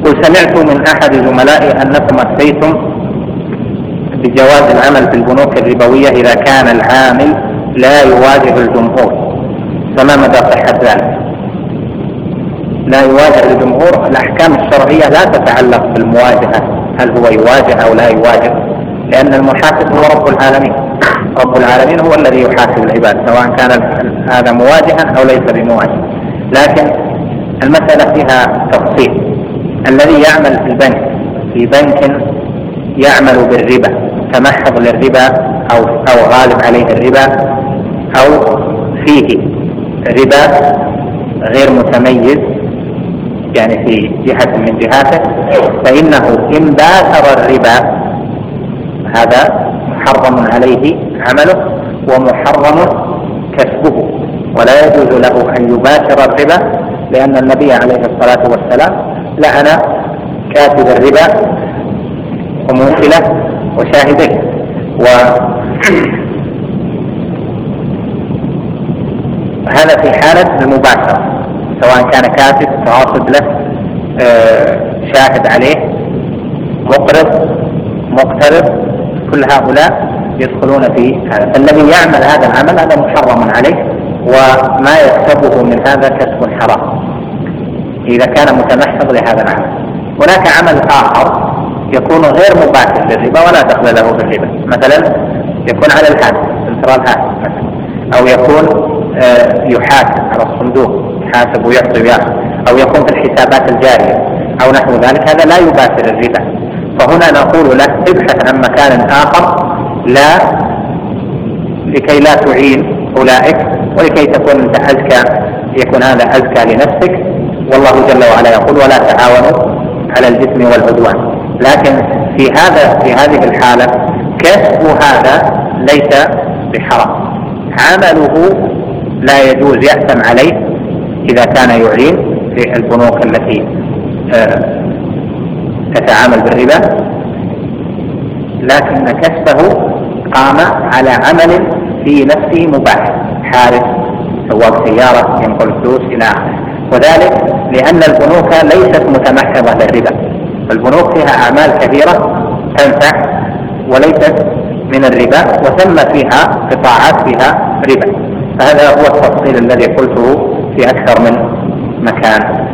قل سمعت من أحد زملائي أنكم أفتيتم بجواز العمل في البنوك الربوية إذا كان العامل لا يواجه الجمهور، فما مدى صحة ذلك؟ لا يواجه الجمهور، الأحكام الشرعية لا تتعلق بالمواجهة، هل هو يواجه أو لا يواجه، لأن المحاسب هو رب العالمين. رب العالمين هو الذي يحاسب العباد سواء كان هذا مواجها أو ليس بمواجه. لكن المسألة فيها تفصيل. الذي يعمل في البنك في بنك يعمل بالربا، تمحض للربا أو غالب عليه الربا أو فيه ربا غير متميز يعني في جهة من جهاته، فإنه إن باشر الربا هذا محرم عليه عمله ومحرم كسبه، ولا يجوز له أن يباشر الربا، لأن النبي عليه الصلاة والسلام لعن كاتب الربا وموكله وشاهديه. وهذا في حالة المباشرة، سواء كان كاتب راصد له شاهد عليه مقترض، كل هؤلاء يدخلون في هذا. فالذي يعمل هذا العمل هذا محرم عليه، وما يكسبه من هذا كسب حرام إذا كان متمحض لهذا العمل. هناك عمل آخر يكون غير مباشر للربا ولا دخل له بالربا، مثلا يكون على الهاتف، سنترال هاتف مثلا، أو يكون يحاسب على الصندوق، يحاسب ويعطي ويأخذ، أو يكون في الحسابات الجارية أو نحو ذلك، هذا لا يباشر الربا. فهنا نقول له ابحث عن مكان آخر لكي لا تعين أولئك، ولكي تكون أنت أزكى، يكون هذا أزكى لنفسك. والله جل وعلا يقول ولا تعاونوا على الإثم والعدوان. لكن في هذه الحالة كسب هذا ليس بحرام، عمله لا يجوز، يأثم عليه إذا كان يعين في البنوك التي تتعامل بالربا، لكن كسبه قام على عمل في نفسه مباح، حارس، سواق سيارة، ينقل فلوس إلى آخره. وذلك لأن البنوك ليست متمحضة للربا، البنوك فيها أعمال كثيرة تنفع وليست من الربا، وثم فيها قطاعات فيها ربا. فهذا هو التفصيل الذي قلته في أكثر من مكان